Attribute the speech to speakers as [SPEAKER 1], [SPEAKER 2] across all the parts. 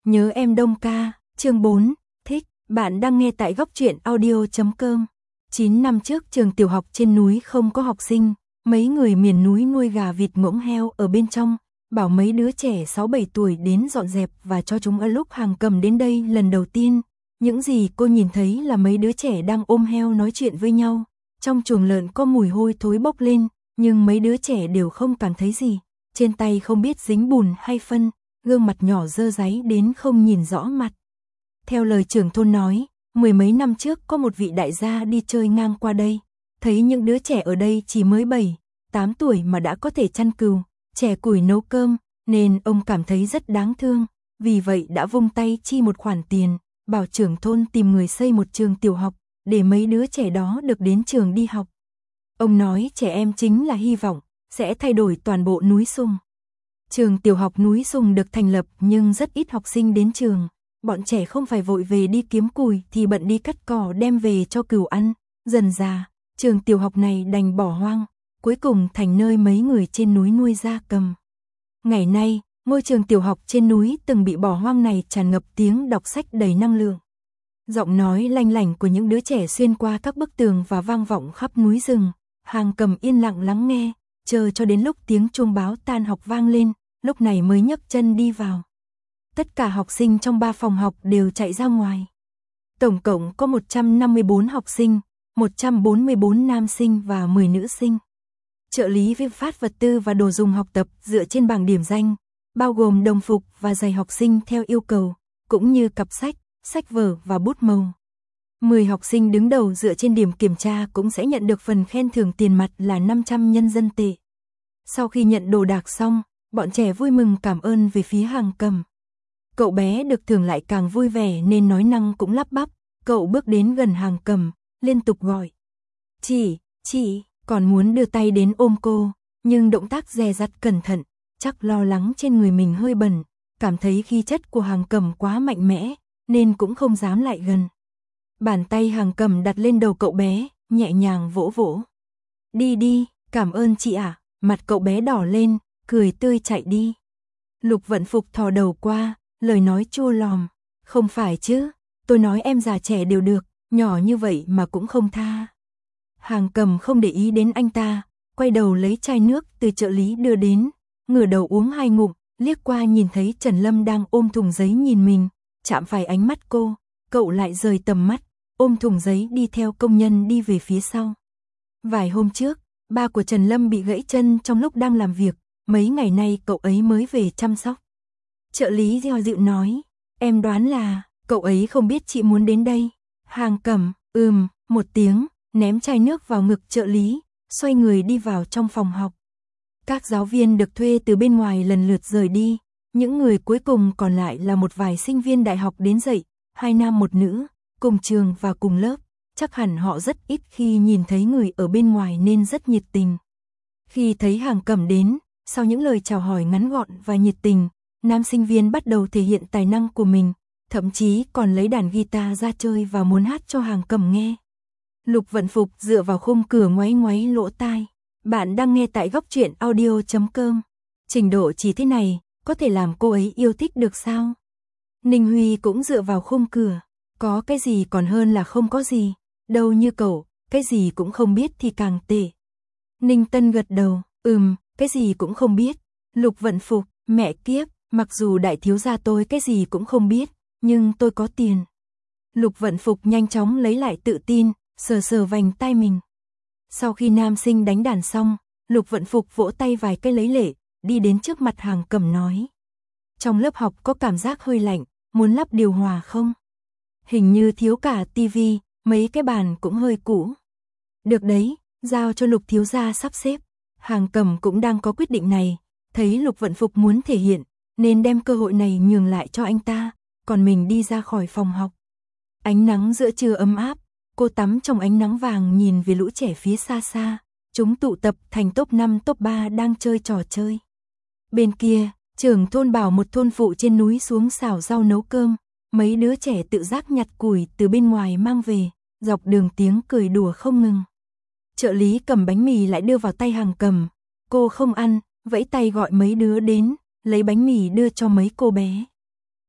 [SPEAKER 1] Nhớ em Đông ca, chương 4, thích, bạn đang nghe tại góc truyện audio.com. 9 năm trước trường tiểu học trên núi không có học sinh, mấy người miền núi nuôi gà vịt ngỗng heo ở bên trong, bảo mấy đứa trẻ 6-7 tuổi đến dọn dẹp và cho chúng ở lúc Hàng Cầm đến đây lần đầu tiên. Những gì cô nhìn thấy là mấy đứa trẻ đang ôm heo nói chuyện với nhau, trong chuồng lợn có mùi hôi thối bốc lên, nhưng mấy đứa trẻ đều không cảm thấy gì, trên tay không biết dính bùn hay phân, gương mặt nhỏ dơ dáy đến không nhìn rõ mặt. Theo lời trưởng thôn nói, 10 mấy năm trước có một vị đại gia đi chơi ngang qua đây, thấy những đứa trẻ ở đây chỉ mới 7-8 tuổi mà đã có thể chăn cừu, chẻ củi nấu cơm, nên ông cảm thấy rất đáng thương, vì vậy đã vung tay chi một khoản tiền, bảo trưởng thôn tìm người xây một trường tiểu học, để mấy đứa trẻ đó được đến trường đi học. Ông nói trẻ em chính là hy vọng, sẽ thay đổi toàn bộ núi Sùng. Trường tiểu học núi Sùng được thành lập nhưng rất ít học sinh đến trường, bọn trẻ không phải vội về đi kiếm củi thì bận đi cắt cỏ đem về cho cừu ăn, dần dà, trường tiểu học này đành bỏ hoang, cuối cùng thành nơi mấy người trên núi nuôi gia cầm. Ngày nay, ngôi trường tiểu học trên núi từng bị bỏ hoang này tràn ngập tiếng đọc sách đầy năng lượng. Giọng nói lanh lảnh của những đứa trẻ xuyên qua các bức tường và vang vọng khắp núi rừng. Hàng Cầm yên lặng lắng nghe, chờ cho đến lúc tiếng chuông báo tan học vang lên, lúc này mới nhấc chân đi vào. Tất cả học sinh trong 3 phòng học đều chạy ra ngoài. Tổng cộng có 154 học sinh, 144 nam sinh và 10 nữ sinh. Trợ lý viết phát vật tư và đồ dùng học tập dựa trên bảng điểm danh, bao gồm đồng phục và giày học sinh theo yêu cầu, cũng như cặp sách, sách vở và bút màu. 10 học sinh đứng đầu dựa trên điểm kiểm tra cũng sẽ nhận được phần khen thưởng tiền mặt là 500 nhân dân tệ. Sau khi nhận đồ đạc xong, bọn trẻ vui mừng cảm ơn về phía Hàng Cầm. Cậu bé được thưởng lại càng vui vẻ nên nói năng cũng lắp bắp, cậu bước đến gần Hàng Cầm, liên tục gọi. Chị, còn muốn đưa tay đến ôm cô, nhưng động tác dè dặt cẩn thận, chắc lo lắng trên người mình hơi bẩn, cảm thấy khí chất của Hàng Cầm quá mạnh mẽ, nên cũng không dám lại gần. Bàn tay Hàng Cầm đặt lên đầu cậu bé, nhẹ nhàng vỗ vỗ. Đi, cảm ơn chị ạ. Mặt cậu bé đỏ lên, cười tươi chạy đi. Lục Vận Phục thò đầu qua, lời nói chua lòm. Không phải chứ, tôi nói em già trẻ đều được, nhỏ như vậy mà cũng không tha. Hàng Cầm không để ý đến anh ta, quay đầu lấy chai nước từ trợ lý đưa đến, ngửa đầu uống 2 ngụm, liếc qua nhìn thấy Trần Lâm đang ôm thùng giấy nhìn mình, chạm phải ánh mắt cô, cậu lại rời tầm mắt, ôm thùng giấy đi theo công nhân đi về phía sau. Vài hôm trước, ba của Trần Lâm bị gãy chân trong lúc đang làm việc, mấy ngày nay cậu ấy mới về chăm sóc. Trợ lý dò dịu nói, em đoán là, cậu ấy không biết chị muốn đến đây. Hàng Cầm, một tiếng, ném chai nước vào ngực trợ lý, xoay người đi vào trong phòng học. Các giáo viên được thuê từ bên ngoài lần lượt rời đi, những người cuối cùng còn lại là một vài sinh viên đại học đến dạy, 2 nam 1 nữ, cùng trường và cùng lớp, chắc hẳn họ rất ít khi nhìn thấy người ở bên ngoài nên rất nhiệt tình. Khi thấy Hàng Cầm đến, sau những lời chào hỏi ngắn gọn và nhiệt tình, nam sinh viên bắt đầu thể hiện tài năng của mình, thậm chí còn lấy đàn guitar ra chơi và muốn hát cho Hàng Cầm nghe. Lục Vận Phục dựa vào khung cửa ngoáy ngoáy lỗ tai. Bạn đang nghe tại góc truyện audio.com. Trình độ chỉ thế này, có thể làm cô ấy yêu thích được sao? Ninh Huy cũng dựa vào khung cửa. Có cái gì còn hơn là không có gì. Đâu như cậu, cái gì cũng không biết thì càng tệ. Ninh Tân gật đầu, cái gì cũng không biết. Lục Vận Phục, mẹ kiếp, mặc dù đại thiếu gia tôi cái gì cũng không biết, nhưng tôi có tiền. Lục Vận Phục nhanh chóng lấy lại tự tin, sờ vành tai mình. Sau khi nam sinh đánh đàn xong, Lục Vận Phục vỗ tay vài cái lấy lệ, đi đến trước mặt Hàng Cầm nói. Trong lớp học có cảm giác hơi lạnh, muốn lắp điều hòa không? Hình như thiếu cả tivi, mấy cái bàn cũng hơi cũ. Được đấy, giao cho Lục thiếu gia sắp xếp. Hàng Cầm cũng đang có quyết định này, thấy Lục Vận Phục muốn thể hiện, nên đem cơ hội này nhường lại cho anh ta, còn mình đi ra khỏi phòng học. Ánh nắng giữa trưa ấm áp, cô tắm trong ánh nắng vàng nhìn về lũ trẻ phía xa xa, chúng tụ tập thành top 5 top 3 đang chơi trò chơi. Bên kia, trưởng thôn bảo một thôn phụ trên núi xuống xào rau nấu cơm, mấy đứa trẻ tự giác nhặt củi từ bên ngoài mang về, dọc đường tiếng cười đùa không ngừng. Trợ lý cầm bánh mì lại đưa vào tay Hàng Cầm, cô không ăn, vẫy tay gọi mấy đứa đến, lấy bánh mì đưa cho mấy cô bé.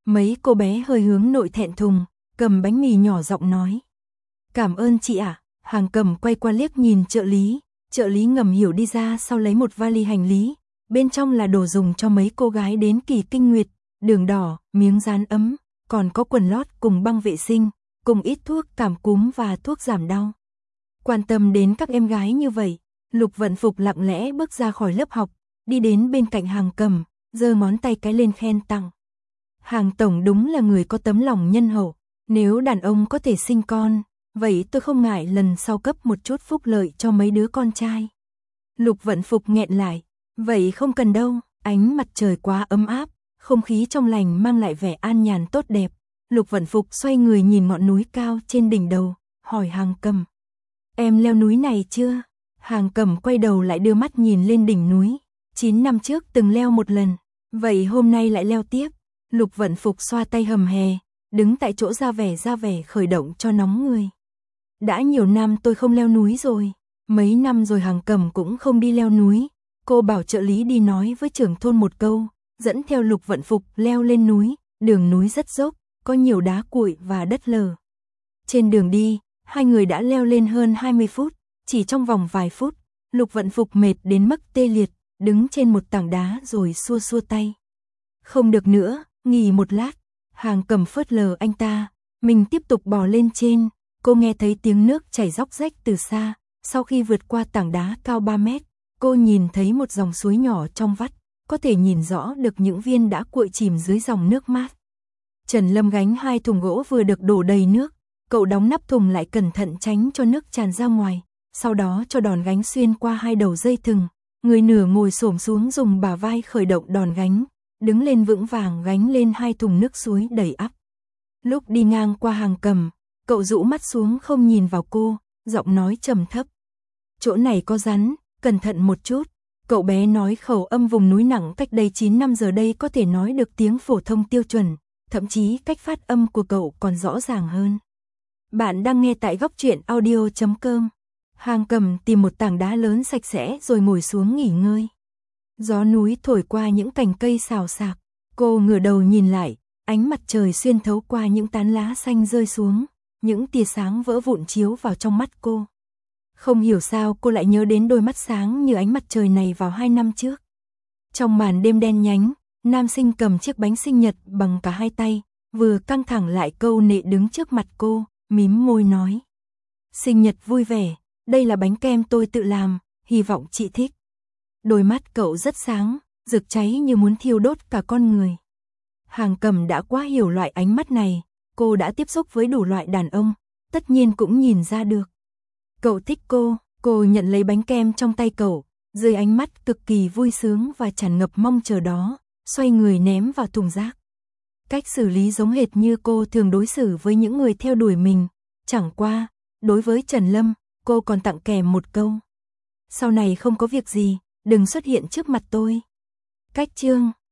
[SPEAKER 1] Mấy cô bé hơi hướng nội thẹn thùng, cầm bánh mì nhỏ giọng nói. Cảm ơn chị ạ. Hàng Cầm quay qua liếc nhìn trợ lý ngầm hiểu đi ra sau lấy một vali hành lý, bên trong là đồ dùng cho mấy cô gái đến kỳ kinh nguyệt, đường đỏ, miếng dán ấm, còn có quần lót cùng băng vệ sinh, cùng ít thuốc cảm cúm và thuốc giảm đau. Quan tâm đến các em gái như vậy, Lục Vận Phục lặng lẽ bước ra khỏi lớp học, đi đến bên cạnh Hàng Cầm, giơ ngón tay cái lên khen tặng. Hàng tổng đúng là người có tấm lòng nhân hậu, nếu đàn ông có thể sinh con, vậy tôi không ngại lần sau cấp một chút phúc lợi cho mấy đứa con trai. Lục Vận Phục nghẹn lại, vậy không cần đâu, ánh mặt trời quá ấm áp, không khí trong lành mang lại vẻ an nhàn tốt đẹp. Lục Vận Phục xoay người nhìn ngọn núi cao trên đỉnh đầu, hỏi Hàng Cầm. Em leo núi này chưa? Hàng Cầm quay đầu lại đưa mắt nhìn lên đỉnh núi, 9 năm trước từng leo một lần, vậy hôm nay lại leo tiếp. Lục Vận Phục xoa tay hầm hè, đứng tại chỗ ra vẻ khởi động cho nóng người. Đã nhiều năm tôi không leo núi rồi, mấy năm rồi Hàng Cầm cũng không đi leo núi. Cô bảo trợ lý đi nói với trưởng thôn một câu, dẫn theo Lục Vận Phục leo lên núi, đường núi rất dốc, có nhiều đá cuội và đất lở. Trên đường đi, hai người đã leo lên hơn 20 phút, chỉ trong vòng vài phút, Lục Vận Phục mệt đến mức tê liệt, đứng trên một tảng đá rồi xua xua tay. Không được nữa, nghỉ một lát. Hàng Cầm phớt lờ anh ta, mình tiếp tục bò lên trên. Cô nghe thấy tiếng nước chảy róc rách từ xa, sau khi vượt qua tảng đá cao 3 mét, cô nhìn thấy một dòng suối nhỏ trong vắt, có thể nhìn rõ được những viên đá cuội chìm dưới dòng nước mát. Trần Lâm gánh 2 thùng gỗ vừa được đổ đầy nước, cậu đóng nắp thùng lại cẩn thận tránh cho nước tràn ra ngoài, sau đó cho đòn gánh xuyên qua 2 đầu dây thừng, người nửa ngồi xổm xuống dùng bả vai khởi động đòn gánh, đứng lên vững vàng gánh lên 2 thùng nước suối đầy ắp. Lúc đi ngang qua Hàng Cầm, cậu rũ mắt xuống không nhìn vào cô, giọng nói trầm thấp. Chỗ này có rắn, cẩn thận một chút. Cậu bé nói khẩu âm vùng núi nặng cách đây 9 năm giờ đây có thể nói được tiếng phổ thông tiêu chuẩn, thậm chí cách phát âm của cậu còn rõ ràng hơn. Bạn đang nghe tại góc truyện audio.com. Hàng Cầm tìm một tảng đá lớn sạch sẽ rồi ngồi xuống nghỉ ngơi. Gió núi thổi qua những cành cây xào xạc, cô ngửa đầu nhìn lại, ánh mặt trời xuyên thấu qua những tán lá xanh rơi xuống, những tia sáng vỡ vụn chiếu vào trong mắt cô. Không hiểu sao cô lại nhớ đến đôi mắt sáng như ánh mặt trời này vào 2 năm trước. Trong màn đêm đen nhánh, nam sinh cầm chiếc bánh sinh nhật bằng cả 2 tay, vừa căng thẳng lại câu nệ đứng trước mặt cô, mím môi nói. Sinh nhật vui vẻ, đây là bánh kem tôi tự làm, hy vọng chị thích. Đôi mắt cậu rất sáng, rực cháy như muốn thiêu đốt cả con người. Hàng Cầm đã quá hiểu loại ánh mắt này, cô đã tiếp xúc với đủ loại đàn ông, tất nhiên cũng nhìn ra được. Cậu thích cô nhận lấy bánh kem trong tay cậu, dưới ánh mắt cực kỳ vui sướng và tràn ngập mong chờ đó, xoay người ném vào thùng rác. Cách xử lý giống hệt như cô thường đối xử với những người theo đuổi mình, chẳng qua, đối với Trần Lâm, cô còn tặng kèm một câu. Sau này không có việc gì, đừng xuất hiện trước mặt tôi. Cách chương